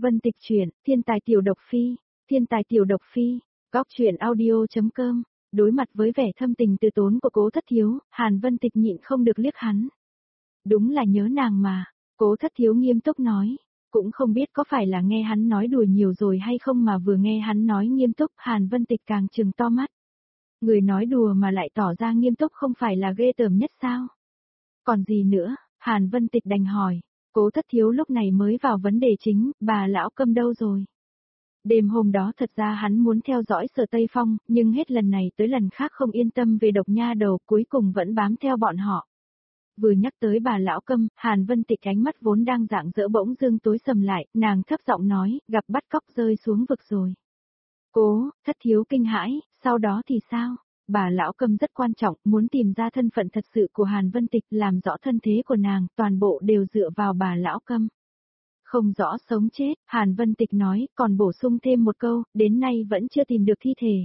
Vân Tịch truyện, Thiên tài tiểu độc phi, Thiên tài tiểu độc phi, góc truyện audio.com. Đối mặt với vẻ thâm tình từ tốn của Cố Thất Thiếu, Hàn Vân Tịch nhịn không được liếc hắn. Đúng là nhớ nàng mà, Cố Thất Thiếu nghiêm túc nói, cũng không biết có phải là nghe hắn nói đùa nhiều rồi hay không mà vừa nghe hắn nói nghiêm túc, Hàn Vân Tịch càng trừng to mắt. Người nói đùa mà lại tỏ ra nghiêm túc không phải là ghê tởm nhất sao? Còn gì nữa? Hàn Vân Tịch đành hỏi. Cố Thất Thiếu lúc này mới vào vấn đề chính, bà lão Câm đâu rồi? Đêm hôm đó thật ra hắn muốn theo dõi Sở Tây Phong, nhưng hết lần này tới lần khác không yên tâm về Độc Nha Đầu, cuối cùng vẫn bám theo bọn họ. Vừa nhắc tới bà lão Câm, Hàn Vân Tịch ánh mắt vốn đang rạng rỡ bỗng dưng tối sầm lại, nàng thấp giọng nói, gặp bắt cóc rơi xuống vực rồi. Cố Thất Thiếu kinh hãi, sau đó thì sao? Bà lão Câm rất quan trọng, muốn tìm ra thân phận thật sự của Hàn Vân Tịch, làm rõ thân thế của nàng, toàn bộ đều dựa vào bà lão Câm. Không rõ sống chết, Hàn Vân Tịch nói, còn bổ sung thêm một câu, đến nay vẫn chưa tìm được thi thể.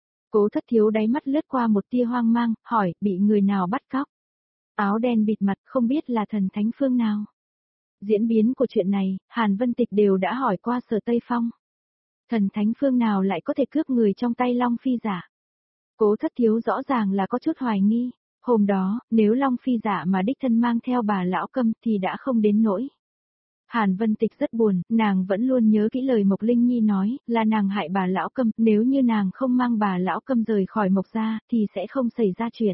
Cố Thất Thiếu đáy mắt lướt qua một tia hoang mang, hỏi, bị người nào bắt cóc? Áo đen bịt mặt, không biết là thần thánh phương nào. Diễn biến của chuyện này, Hàn Vân Tịch đều đã hỏi qua Sở Tây Phong. Thần thánh phương nào lại có thể cướp người trong tay Long Phi giả? Cố Thất Thiếu rõ ràng là có chút hoài nghi, hôm đó, nếu Long Phi giả mà đích thân mang theo bà lão Câm thì đã không đến nỗi. Hàn Vân Tịch rất buồn, nàng vẫn luôn nhớ kỹ lời Mộc Linh Nhi nói, là nàng hại bà lão Câm, nếu như nàng không mang bà lão Câm rời khỏi Mộc gia, thì sẽ không xảy ra chuyện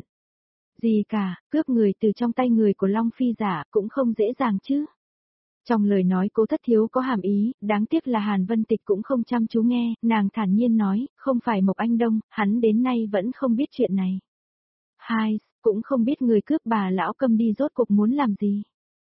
gì cả, cướp người từ trong tay người của Long Phi giả cũng không dễ dàng chứ. Trong lời nói Cố Thất Thiếu có hàm ý, đáng tiếc là Hàn Vân Tịch cũng không chăm chú nghe, nàng thản nhiên nói, không phải Mộc Anh Đông, hắn đến nay vẫn không biết chuyện này. Hai, cũng không biết người cướp bà lão Câm đi rốt cuộc muốn làm gì.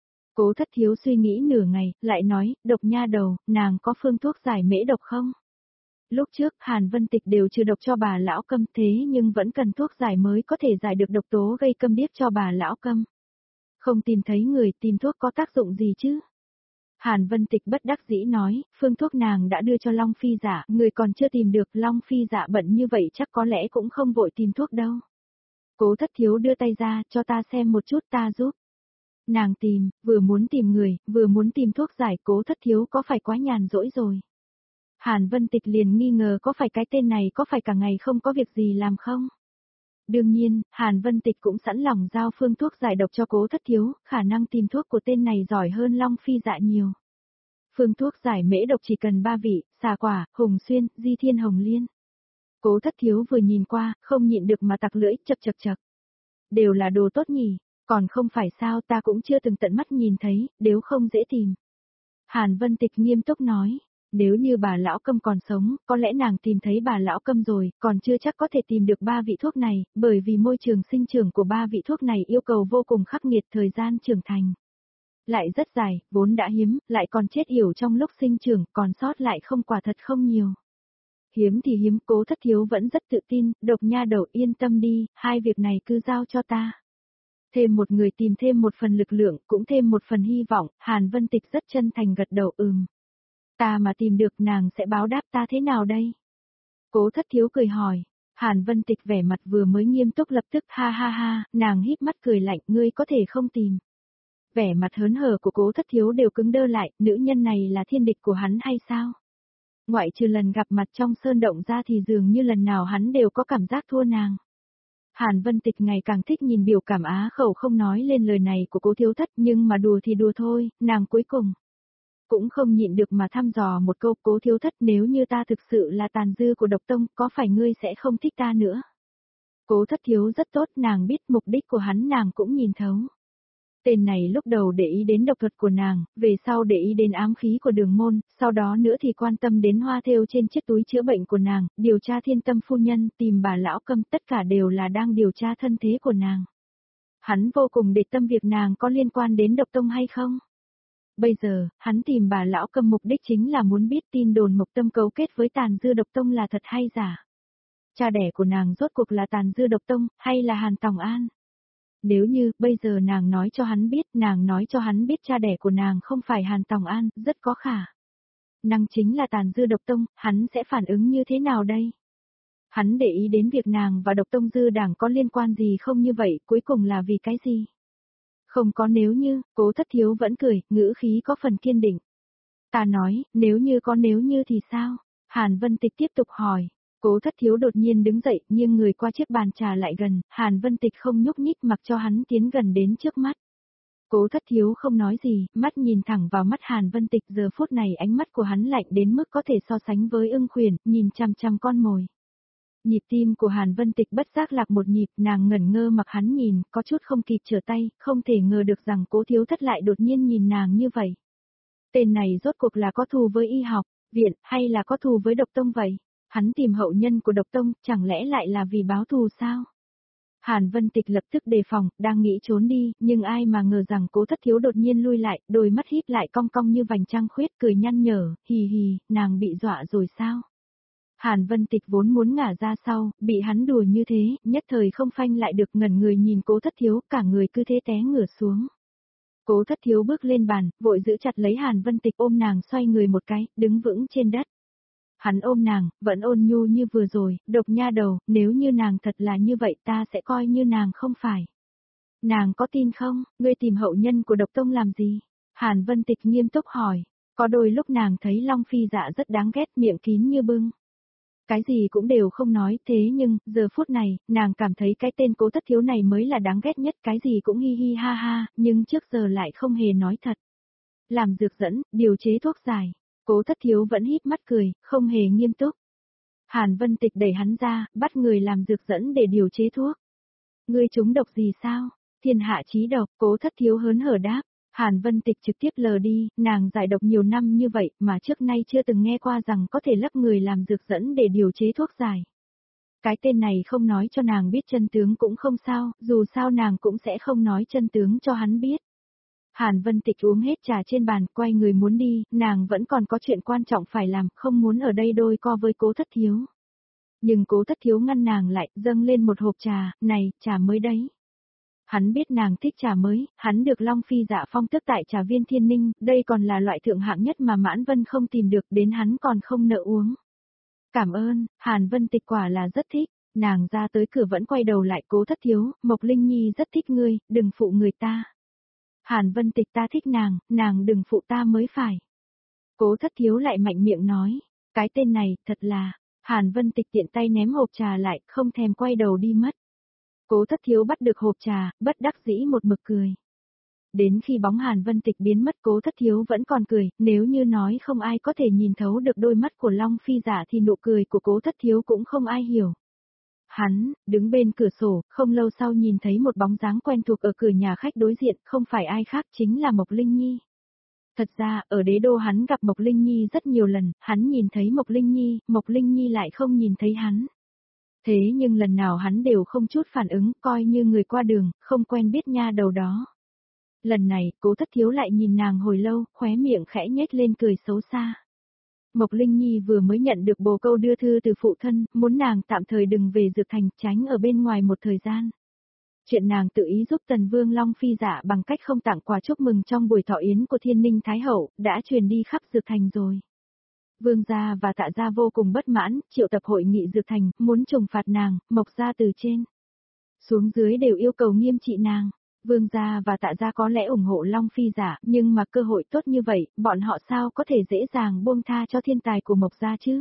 Cố Thất Thiếu suy nghĩ nửa ngày, lại nói, Độc Nha Đầu, nàng có phương thuốc giải mễ độc không? Lúc trước Hàn Vân Tịch đều trừ độc cho bà lão Câm thế nhưng vẫn cần thuốc giải mới có thể giải được độc tố gây câm điếc cho bà lão Câm. Không tìm thấy người, tìm thuốc có tác dụng gì chứ? Hàn Vân Tịch bất đắc dĩ nói, phương thuốc nàng đã đưa cho Long Phi giả, người còn chưa tìm được, Long Phi giả bận như vậy chắc có lẽ cũng không vội tìm thuốc đâu. Cố Thất Thiếu đưa tay ra, cho ta xem một chút ta giúp. Nàng tìm, vừa muốn tìm người, vừa muốn tìm thuốc giải, Cố Thất Thiếu có phải quá nhàn rỗi rồi. Hàn Vân Tịch liền nghi ngờ có phải cái tên này có phải cả ngày không có việc gì làm không? Đương nhiên, Hàn Vân Tịch cũng sẵn lòng giao phương thuốc giải độc cho Cố Thất Thiếu, khả năng tìm thuốc của tên này giỏi hơn Long Phi dạ nhiều. Phương thuốc giải mễ độc chỉ cần 3 vị, xà quả, hồng xuyên, di thiên hồng liên. Cố Thất Thiếu vừa nhìn qua, không nhịn được mà tặc lưỡi, chậc chậc chậc. Đều là đồ tốt nhỉ, còn không phải sao, ta cũng chưa từng tận mắt nhìn thấy, nếu không dễ tìm. Hàn Vân Tịch nghiêm túc nói. Nếu như bà lão Câm còn sống, có lẽ nàng tìm thấy bà lão Câm rồi, còn chưa chắc có thể tìm được 3 vị thuốc này, bởi vì môi trường sinh trưởng của 3 vị thuốc này yêu cầu vô cùng khắc nghiệt, thời gian trưởng thành lại rất dài, vốn đã hiếm, lại còn chết yểu trong lúc sinh trưởng, còn sót lại không quả thật không nhiều. Hiếm thì hiếm, Cố Thất Thiếu vẫn rất tự tin, Độc Nha Đầu yên tâm đi, hai việc này cứ giao cho ta. Thêm một người tìm thêm một phần lực lượng, cũng thêm một phần hy vọng, Hàn Vân Tịch rất chân thành gật đầu Ta mà tìm được nàng sẽ báo đáp ta thế nào đây? Cố Thất Thiếu cười hỏi. Hàn Vân Tịch vẻ mặt vừa mới nghiêm túc lập tức ha ha ha, nàng híp mắt cười lạnh, ngươi có thể không tìm. Vẻ mặt hớn hở của Cố Thất Thiếu đều cứng đơ lại, nữ nhân này là thiên địch của hắn hay sao? Ngoại trừ lần gặp mặt trong sơn động ra thì dường như lần nào hắn đều có cảm giác thua nàng. Hàn Vân Tịch ngày càng thích nhìn biểu cảm á khẩu không nói lên lời này của Cố Thiếu Thất, nhưng mà đùa thì đùa thôi, nàng cuối cùng cũng không nhịn được mà thăm dò một câu, Cố Thiếu Thất, nếu như ta thực sự là tàn dư của độc tông, có phải ngươi sẽ không thích ta nữa? Cố Thất Thiếu rất tốt, nàng biết mục đích của hắn nàng cũng nhìn thấu. Tên này lúc đầu để ý đến độc thuật của nàng, về sau để ý đến ám khí của Đường Môn, sau đó nữa thì quan tâm đến hoa thêu trên chiếc túi chữa bệnh của nàng, điều tra Thiên Tâm phu nhân, tìm bà lão Câm, tất cả đều là đang điều tra thân thế của nàng. Hắn vô cùng để tâm việc nàng có liên quan đến độc tông hay không. Bây giờ, hắn tìm bà lão Câm mục đích chính là muốn biết tin đồn Mộc Tâm cấu kết với Tàn Dư Độc Tông là thật hay giả. Cha đẻ của nàng rốt cuộc là Tàn Dư Độc Tông, hay là Hàn Tòng An? Nếu như, bây giờ nàng nói cho hắn biết cha đẻ của nàng không phải Hàn Tòng An, rất có khả năng chính là Tàn Dư Độc Tông, hắn sẽ phản ứng như thế nào đây? Hắn để ý đến việc nàng và Độc Tông Dư Đảng có liên quan gì không, như vậy, cuối cùng là vì cái gì? Không có nếu như, Cố Thất Thiếu vẫn cười, ngữ khí có phần kiên định. Ta nói, nếu như thì sao? Hàn Vân Tịch tiếp tục hỏi. Cố Thất Thiếu đột nhiên đứng dậy, nghiêng người qua chiếc bàn trà lại gần, Hàn Vân Tịch không nhúc nhích mặc cho hắn tiến gần đến trước mắt. Cố Thất Thiếu không nói gì, mắt nhìn thẳng vào mắt Hàn Vân Tịch, giờ phút này ánh mắt của hắn lạnh đến mức có thể so sánh với ưng khuyển, nhìn chằm chằm con mồi. Nhịp tim của Hàn Vân Tịch bất giác lạc một nhịp, nàng ngẩn ngơ mặc hắn nhìn, có chút không kịp trở tay, không thể ngờ được rằng Cố Thiếu Thất lại đột nhiên nhìn nàng như vậy. Tên này rốt cuộc là có thù với y học, viện, hay là có thù với độc tông vậy? Hắn tìm hậu nhân của độc tông, chẳng lẽ lại là vì báo thù sao? Hàn Vân Tịch lập tức đề phòng, đang nghĩ trốn đi, nhưng ai mà ngờ rằng Cố Thất Thiếu đột nhiên lui lại, đôi mắt híp lại cong cong như vành trăng khuyết, cười nhăn nhở, hì hì, nàng bị dọa rồi sao? Hàn Vân Tịch vốn muốn ngả ra sau, bị hắn đùa như thế, nhất thời không phanh lại được, ngẩn người nhìn Cố Thất Thiếu, cả người cứ thế té ngửa xuống. Cố Thất Thiếu bước lên bàn, vội giữ chặt lấy Hàn Vân Tịch, ôm nàng xoay người một cái, đứng vững trên đất. Hắn ôm nàng, vẫn ôn nhu như vừa rồi, độc nha đầu, nếu như nàng thật là như vậy ta sẽ coi như nàng không phải. Nàng có tin không, ngươi tìm hậu nhân của độc tông làm gì? Hàn Vân Tịch nghiêm túc hỏi, có đôi lúc nàng thấy Long Phi Dạ rất đáng ghét, miệng kín như bưng. Cái gì cũng đều không nói, thế nhưng, giờ phút này, nàng cảm thấy cái tên Cố Thất Thiếu này mới là đáng ghét nhất, cái gì cũng hi hi ha ha, nhưng trước giờ lại không hề nói thật. Làm dược dẫn, điều chế thuốc giải. Cố Thất Thiếu vẫn híp mắt cười, không hề nghiêm túc. Hàn Vân Tịch đẩy hắn ra, bắt người làm dược dẫn để điều chế thuốc. Ngươi trúng độc gì sao? Thiên hạ chí độc, Cố Thất Thiếu hớn hở đáp. Hàn Vân Tịch trực tiếp lờ đi, nàng giải độc nhiều năm như vậy mà trước nay chưa từng nghe qua rằng có thể lấp người làm dược dẫn để điều chế thuốc giải. Cái tên này không nói cho nàng biết chân tướng cũng không sao, dù sao nàng cũng sẽ không nói chân tướng cho hắn biết. Hàn Vân Tịch uống hết trà trên bàn, quay người muốn đi, nàng vẫn còn có chuyện quan trọng phải làm, không muốn ở đây đôi co với Cố Thất Thiếu. Nhưng Cố Thất Thiếu ngăn nàng lại, dâng lên một hộp trà, này, trà mới đấy. Hắn biết nàng thích trà mới, hắn được Long Phi Dạ phong tước tại trà viên Thiên Ninh, đây còn là loại thượng hạng nhất mà Mãn Vân không tìm được, đến hắn còn không nỡ uống. Cảm ơn, Hàn Vân Tịch quả là rất thích, nàng ra tới cửa vẫn quay đầu lại, Cố Thất Thiếu, Mộc Linh Nhi rất thích ngươi, đừng phụ người ta. Hàn Vân Tịch ta thích nàng đừng phụ ta mới phải. Cố Thất Thiếu lại mạnh miệng nói, cái tên này, thật là, Hàn Vân Tịch tiện tay ném hộp trà lại, không thèm quay đầu đi mất. Cố Thất Thiếu bắt được hộp trà, bất đắc dĩ một mực cười. Đến khi bóng Hàn Vân Tịch biến mất, Cố Thất Thiếu vẫn còn cười, nếu như nói không ai có thể nhìn thấu được đôi mắt của Long Phi Dạ thì nụ cười của Cố Thất Thiếu cũng không ai hiểu. Hắn, đứng bên cửa sổ, không lâu sau nhìn thấy một bóng dáng quen thuộc ở cửa nhà khách đối diện, không phải ai khác chính là Mộc Linh Nhi. Thật ra, ở đế đô hắn gặp Mộc Linh Nhi rất nhiều lần, hắn nhìn thấy Mộc Linh Nhi lại không nhìn thấy hắn. Thế nhưng lần nào hắn đều không chút phản ứng, coi như người qua đường, không quen biết nha đầu đó. Lần này, Cố Thất Thiếu lại nhìn nàng hồi lâu, khóe miệng khẽ nhếch lên cười xấu xa. Mộc Linh Nhi vừa mới nhận được bồ câu đưa thư từ phụ thân, muốn nàng tạm thời đừng về Dược Thành, tránh ở bên ngoài một thời gian. Chuyện nàng tự ý giúp Tần Vương Long Phi Dạ bằng cách không tặng quà chúc mừng trong buổi thọ yến của Thiên Ninh Thái Hậu, đã truyền đi khắp Dược Thành rồi. Vương gia và Tạ gia vô cùng bất mãn, triệu tập hội nghị Dược Thành, muốn trừng phạt nàng, Mộc gia từ trên xuống dưới đều yêu cầu nghiêm trị nàng. Vương gia và Tạ gia có lẽ ủng hộ Long Phi Dạ, nhưng mà cơ hội tốt như vậy, bọn họ sao có thể dễ dàng buông tha cho thiên tài của Mộc gia chứ?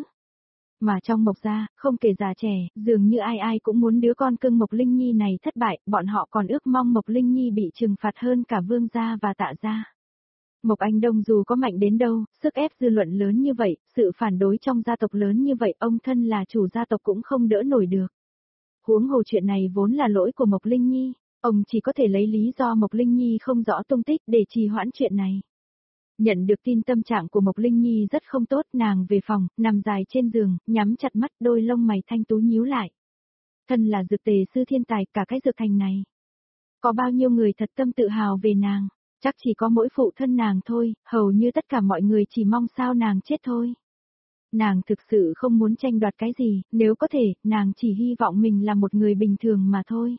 Mà trong Mộc gia, không kể già trẻ, dường như ai ai cũng muốn đứa con cưng Mộc Linh Nhi này thất bại, bọn họ còn ước mong Mộc Linh Nhi bị trừng phạt hơn cả Vương gia và Tạ gia. Mộc Anh Đông dù có mạnh đến đâu, sức ép dư luận lớn như vậy, sự phản đối trong gia tộc lớn như vậy, ông thân là chủ gia tộc cũng không đỡ nổi được. Huống hồ chuyện này vốn là lỗi của Mộc Linh Nhi, ông chỉ có thể lấy lý do Mộc Linh Nhi không rõ tung tích để trì hoãn chuyện này. Nhận được tin tâm trạng của Mộc Linh Nhi rất không tốt, nàng về phòng, nằm dài trên giường, nhắm chặt mắt, đôi lông mày thanh tú nhíu lại. Thân là dược tề sư thiên tài cả cái Dược Thành này. Có bao nhiêu người thật tâm tự hào về nàng, chắc chỉ có mỗi phụ thân nàng thôi, hầu như tất cả mọi người chỉ mong sao nàng chết thôi. Nàng thực sự không muốn tranh đoạt cái gì, nếu có thể, nàng chỉ hy vọng mình là một người bình thường mà thôi.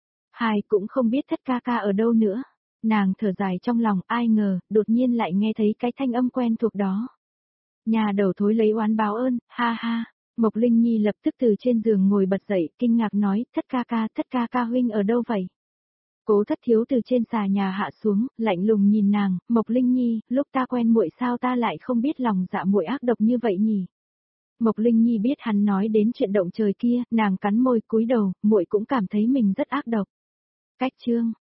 Hai cũng không biết Thất ca ca ở đâu nữa. Nàng thở dài trong lòng, ai ngờ, đột nhiên lại nghe thấy cái thanh âm quen thuộc đó. Nhà đầu thối lấy oán báo ơn, ha ha. Mộc Linh Nhi lập tức từ trên giường ngồi bật dậy, kinh ngạc nói, Thất ca ca huynh ở đâu vậy? Cố Thất Thiếu từ trên xà nhà hạ xuống, lạnh lùng nhìn nàng, Mộc Linh Nhi, lúc ta quen muội sao ta lại không biết lòng dạ muội ác độc như vậy nhỉ? Mộc Linh Nhi biết hắn nói đến chuyện động trời kia, nàng cắn môi cúi đầu, muội cũng cảm thấy mình rất ác độc. Cách chương